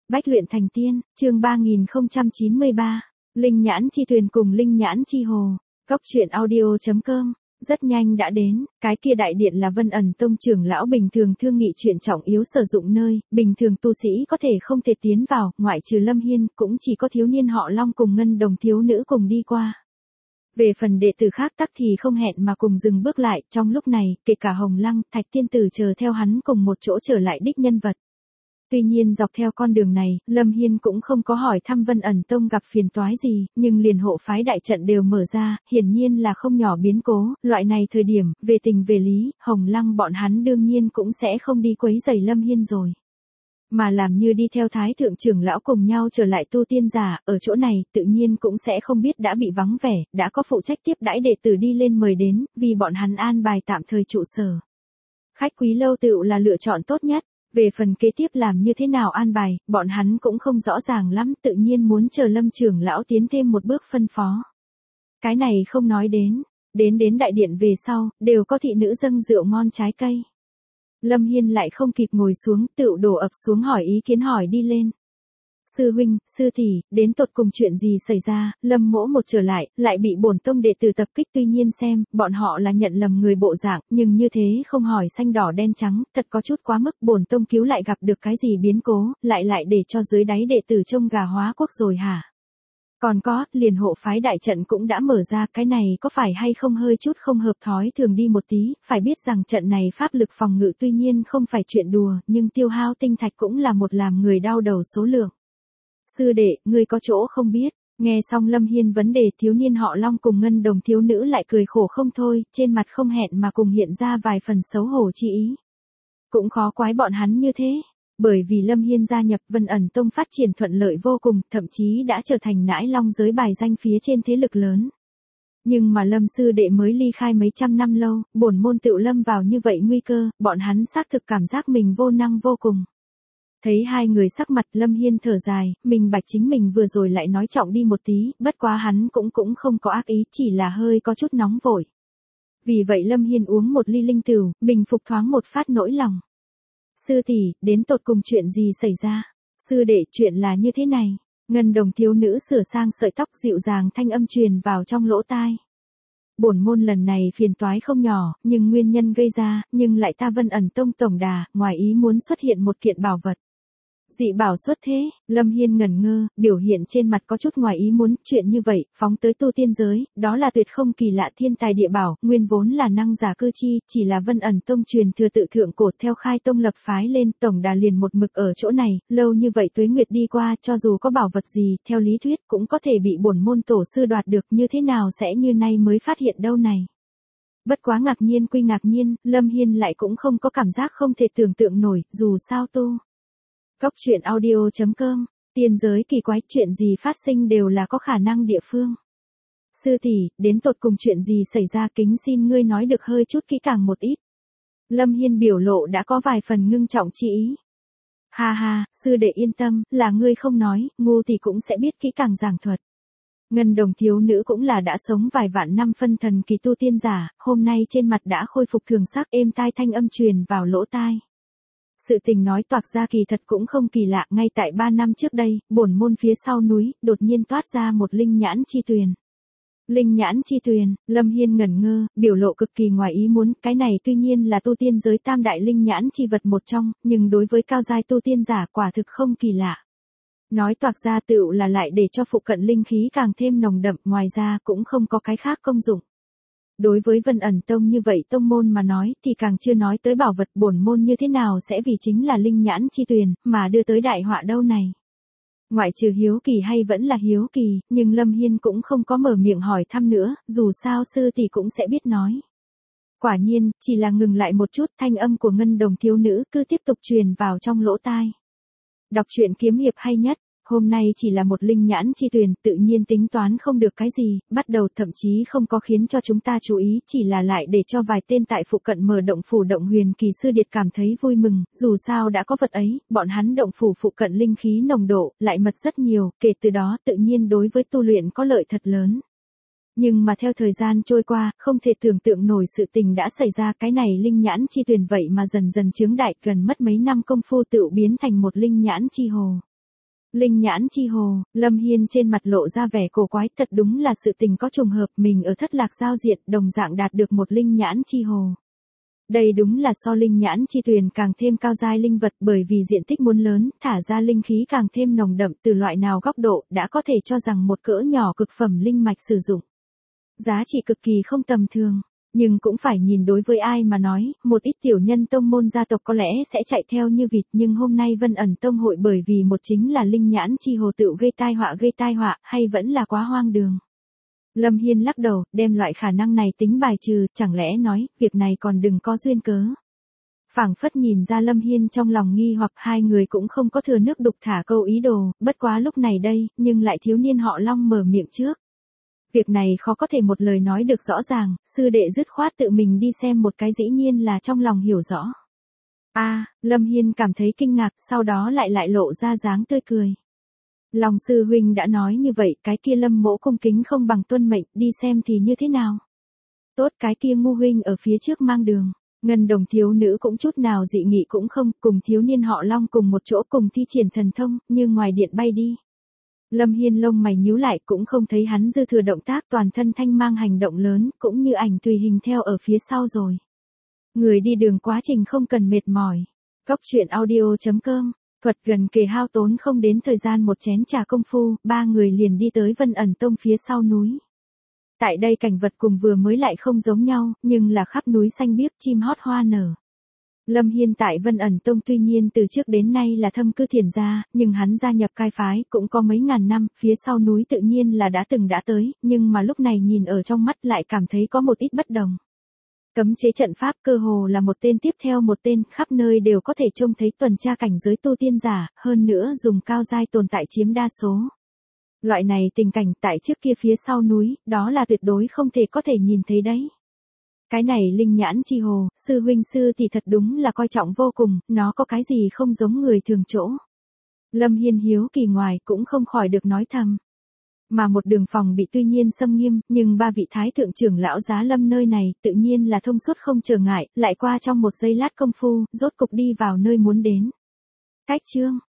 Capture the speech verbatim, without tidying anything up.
Bách luyện thành tiên, chương ba nghìn không trăm chín mươi ba, Linh nhãn chi tuyền cùng Linh nhãn chi hồ. Cốc truyện audio chấm com. Rất nhanh đã đến, cái kia đại điện là Vân ẩn tông trưởng lão bình thường thương nghị chuyện trọng yếu sử dụng nơi, bình thường tu sĩ có thể không thể tiến vào, ngoại trừ Lâm Hiên, cũng chỉ có thiếu niên họ Long cùng ngân đồng thiếu nữ cùng đi qua. Về phần đệ tử khác tắc thì không hẹn mà cùng dừng bước lại, trong lúc này, kể cả Hồng Lăng, Thạch Tiên Tử chờ theo hắn cùng một chỗ trở lại đích nhân vật. Tuy nhiên dọc theo con đường này, Lâm Hiên cũng không có hỏi thăm Vân ẩn tông gặp phiền toái gì, nhưng liền hộ phái đại trận đều mở ra, hiển nhiên là không nhỏ biến cố, loại này thời điểm, về tình về lý, Hồng Lăng bọn hắn đương nhiên cũng sẽ không đi quấy rầy Lâm Hiên rồi. Mà làm như đi theo thái thượng trưởng lão cùng nhau trở lại tu tiên giả, ở chỗ này, tự nhiên cũng sẽ không biết đã bị vắng vẻ, đã có phụ trách tiếp đãi đệ tử đi lên mời đến, vì bọn hắn an bài tạm thời trụ sở. Khách quý lâu tựu là lựa chọn tốt nhất. Về phần kế tiếp làm như thế nào an bài, bọn hắn cũng không rõ ràng lắm, tự nhiên muốn chờ Lâm trưởng lão tiến thêm một bước phân phó. Cái này không nói đến, đến đến đại điện về sau, đều có thị nữ dâng rượu ngon trái cây. Lâm Hiên lại không kịp ngồi xuống, tựu đổ ập xuống hỏi ý kiến hỏi đi lên. Sư huynh, sư tỷ, đến tột cùng chuyện gì xảy ra? Lâm mỗ một trở lại, lại bị bổn tông đệ tử tập kích, tuy nhiên xem, bọn họ là nhận lầm người bộ dạng, nhưng như thế không hỏi xanh đỏ đen trắng, thật có chút quá mức, bổn tông cứu lại gặp được cái gì biến cố, lại lại để cho dưới đáy đệ tử trông gà hóa quốc rồi hả? Còn có, liền hộ phái đại trận cũng đã mở ra, cái này có phải hay không hơi chút không hợp thói thường đi một tí, phải biết rằng trận này pháp lực phòng ngự tuy nhiên không phải chuyện đùa, nhưng tiêu hao tinh thạch cũng là một làm người đau đầu số lượng. Sư đệ, ngươi có chỗ không biết. Nghe xong Lâm Hiên vấn đề, thiếu niên họ Long cùng ngân đồng thiếu nữ lại cười khổ không thôi, trên mặt không hẹn mà cùng hiện ra vài phần xấu hổ chi ý. Cũng khó quái bọn hắn như thế, bởi vì Lâm Hiên gia nhập Vân ẩn tông phát triển thuận lợi vô cùng, thậm chí đã trở thành nãi long giới bài danh phía trên thế lực lớn. Nhưng mà Lâm sư đệ mới ly khai mấy trăm năm lâu, bổn môn tựu lâm vào như vậy nguy cơ, bọn hắn xác thực cảm giác mình vô năng vô cùng. Thấy hai người sắc mặt, Lâm Hiên thở dài, mình bạch chính mình vừa rồi lại nói trọng đi một tí, bất quá hắn cũng cũng không có ác ý, chỉ là hơi có chút nóng vội. Vì vậy Lâm Hiên uống một ly linh tửu, bình phục thoáng một phát nỗi lòng. Sư tỷ, đến tột cùng chuyện gì xảy ra? Sư đệ, chuyện là như thế này. Ngân đồng thiếu nữ sửa sang sợi tóc, dịu dàng thanh âm truyền vào trong lỗ tai. Bổn môn lần này phiền toái không nhỏ, nhưng nguyên nhân gây ra, nhưng lại ta Vân ẩn tông tổng đà, ngoài ý muốn xuất hiện một kiện bảo vật. Dị bảo xuất thế, Lâm Hiên ngẩn ngơ, biểu hiện trên mặt có chút ngoài ý muốn, chuyện như vậy, phóng tới tu tiên giới, đó là tuyệt không kỳ lạ thiên tài địa bảo, nguyên vốn là năng giả cư chi, chỉ là Vân ẩn tông truyền thừa tự thượng cổ theo khai tông lập phái lên, tổng đà liền một mực ở chỗ này, lâu như vậy tuế nguyệt đi qua, cho dù có bảo vật gì, theo lý thuyết cũng có thể bị bổn môn tổ sư đoạt được, như thế nào sẽ như nay mới phát hiện đâu này. Bất quá ngạc nhiên quy ngạc nhiên, Lâm Hiên lại cũng không có cảm giác không thể tưởng tượng nổi, dù sao tu. Cốc truyện audio chấm com, tiên giới kỳ quái, chuyện gì phát sinh đều là có khả năng địa phương. Sư tỷ, đến tột cùng chuyện gì xảy ra, kính xin ngươi nói được hơi chút kỹ càng một ít. Lâm Hiên biểu lộ đã có vài phần ngưng trọng chi ý. Ha ha, sư đệ yên tâm, là ngươi không nói, ngu thì cũng sẽ biết kỹ càng giảng thuật. Ngân đồng thiếu nữ cũng là đã sống vài vạn năm phân thần kỳ tu tiên giả, hôm nay trên mặt đã khôi phục thường sắc, êm tai thanh âm truyền vào lỗ tai. Sự tình nói toạc ra kỳ thật cũng không kỳ lạ, ngay tại ba năm trước đây, bổn môn phía sau núi, đột nhiên toát ra một linh nhãn chi tuyền. Linh nhãn chi tuyền, Lâm Hiên ngẩn ngơ, biểu lộ cực kỳ ngoài ý muốn, cái này tuy nhiên là tu tiên giới tam đại linh nhãn chi vật một trong, nhưng đối với cao giai tu tiên giả quả thực không kỳ lạ. Nói toạc ra tựu là lại để cho phụ cận linh khí càng thêm nồng đậm, ngoài ra cũng không có cái khác công dụng. Đối với Vân ẩn tông như vậy tông môn mà nói thì càng chưa nói tới bảo vật, bổn môn như thế nào sẽ vì chính là linh nhãn chi tuyền mà đưa tới đại họa đâu này. Ngoại trừ hiếu kỳ hay vẫn là hiếu kỳ, nhưng Lâm Hiên cũng không có mở miệng hỏi thăm nữa, dù sao sư thì cũng sẽ biết nói. Quả nhiên, chỉ là ngừng lại một chút, thanh âm của ngân đồng thiếu nữ cứ tiếp tục truyền vào trong lỗ tai. Đọc truyện kiếm hiệp hay nhất. Hôm nay chỉ là một linh nhãn chi tuyền, tự nhiên tính toán không được cái gì, bắt đầu thậm chí không có khiến cho chúng ta chú ý, chỉ là lại để cho vài tên tại phụ cận mở động phủ động huyền kỳ sư điệt cảm thấy vui mừng, dù sao đã có vật ấy, bọn hắn động phủ phụ cận linh khí nồng độ, lại mật rất nhiều, kể từ đó tự nhiên đối với tu luyện có lợi thật lớn. Nhưng mà theo thời gian trôi qua, không thể tưởng tượng nổi sự tình đã xảy ra, cái này linh nhãn chi tuyền vậy mà dần dần chướng đại, gần mất mấy năm công phu tự biến thành một linh nhãn chi hồ. Linh nhãn chi hồ, Lâm Hiên trên mặt lộ ra vẻ cổ quái, thật đúng là sự tình có trùng hợp, mình ở Thất Lạc giao diện đồng dạng đạt được một linh nhãn chi hồ. Đây đúng là so linh nhãn chi tuyền càng thêm cao giai linh vật, bởi vì diện tích muốn lớn, thả ra linh khí càng thêm nồng đậm, từ loại nào góc độ đã có thể cho rằng một cỡ nhỏ cực phẩm linh mạch sử dụng. Giá trị cực kỳ không tầm thường. Nhưng cũng phải nhìn đối với ai mà nói, một ít tiểu nhân tông môn gia tộc có lẽ sẽ chạy theo như vịt, nhưng hôm nay Vân ẩn tông hội bởi vì một chính là linh nhãn chi hồ tự gây tai họa gây tai họa, hay vẫn là quá hoang đường. Lâm Hiên lắc đầu, đem loại khả năng này tính bài trừ, chẳng lẽ nói, việc này còn đừng có duyên cớ. Phảng phất nhìn ra Lâm Hiên trong lòng nghi hoặc hai người cũng không có thừa nước đục thả câu ý đồ, bất quá lúc này đây, nhưng lại thiếu niên họ Long mở miệng trước. Việc này khó có thể một lời nói được rõ ràng, sư đệ dứt khoát tự mình đi xem một cái, dĩ nhiên là trong lòng hiểu rõ. A, à, Lâm Hiên cảm thấy kinh ngạc, sau đó lại lại lộ ra dáng tươi cười. Long sư huynh đã nói như vậy, cái kia Lâm mỗ cung kính không bằng tuân mệnh, đi xem thì như thế nào. Tốt, cái kia ngu huynh ở phía trước mang đường. Ngân đồng thiếu nữ cũng chút nào dị nghị cũng không, cùng thiếu niên họ Long cùng một chỗ cùng thi triển thần thông, như ngoài điện bay đi. Lâm Hiên lông mày nhíu lại, cũng không thấy hắn dư thừa động tác, toàn thân thanh mang hành động lớn, cũng như ảnh tùy hình theo ở phía sau rồi. Người đi đường quá trình không cần mệt mỏi. Cốc truyện audio chấm com, thuật gần kề hao tốn không đến thời gian một chén trà công phu, ba người liền đi tới Vân ẩn tông phía sau núi. Tại đây cảnh vật cùng vừa mới lại không giống nhau, nhưng là khắp núi xanh biếc, chim hót hoa nở. Lâm Hiên tại Vân ẩn tông tuy nhiên từ trước đến nay là thâm cư thiền gia, nhưng hắn gia nhập cai phái cũng có mấy ngàn năm, phía sau núi tự nhiên là đã từng đã tới, nhưng mà lúc này nhìn ở trong mắt lại cảm thấy có một ít bất đồng. Cấm chế trận pháp cơ hồ là một tên tiếp theo một tên, khắp nơi đều có thể trông thấy tuần tra cảnh giới tu tiên giả, hơn nữa dùng cao giai tồn tại chiếm đa số. Loại này tình cảnh tại trước kia phía sau núi, đó là tuyệt đối không thể có thể nhìn thấy đấy. Cái này linh nhãn chi hồ, sư huynh sư thì thật đúng là coi trọng vô cùng, nó có cái gì không giống người thường chỗ. Lâm Hiên hiếu kỳ ngoài cũng không khỏi được nói thầm. Mà một đường phòng bị tuy nhiên xâm nghiêm, nhưng ba vị thái thượng trưởng lão giá Lâm nơi này tự nhiên là thông suốt không trở ngại, lại qua trong một giây lát công phu, rốt cục đi vào nơi muốn đến. Cách chương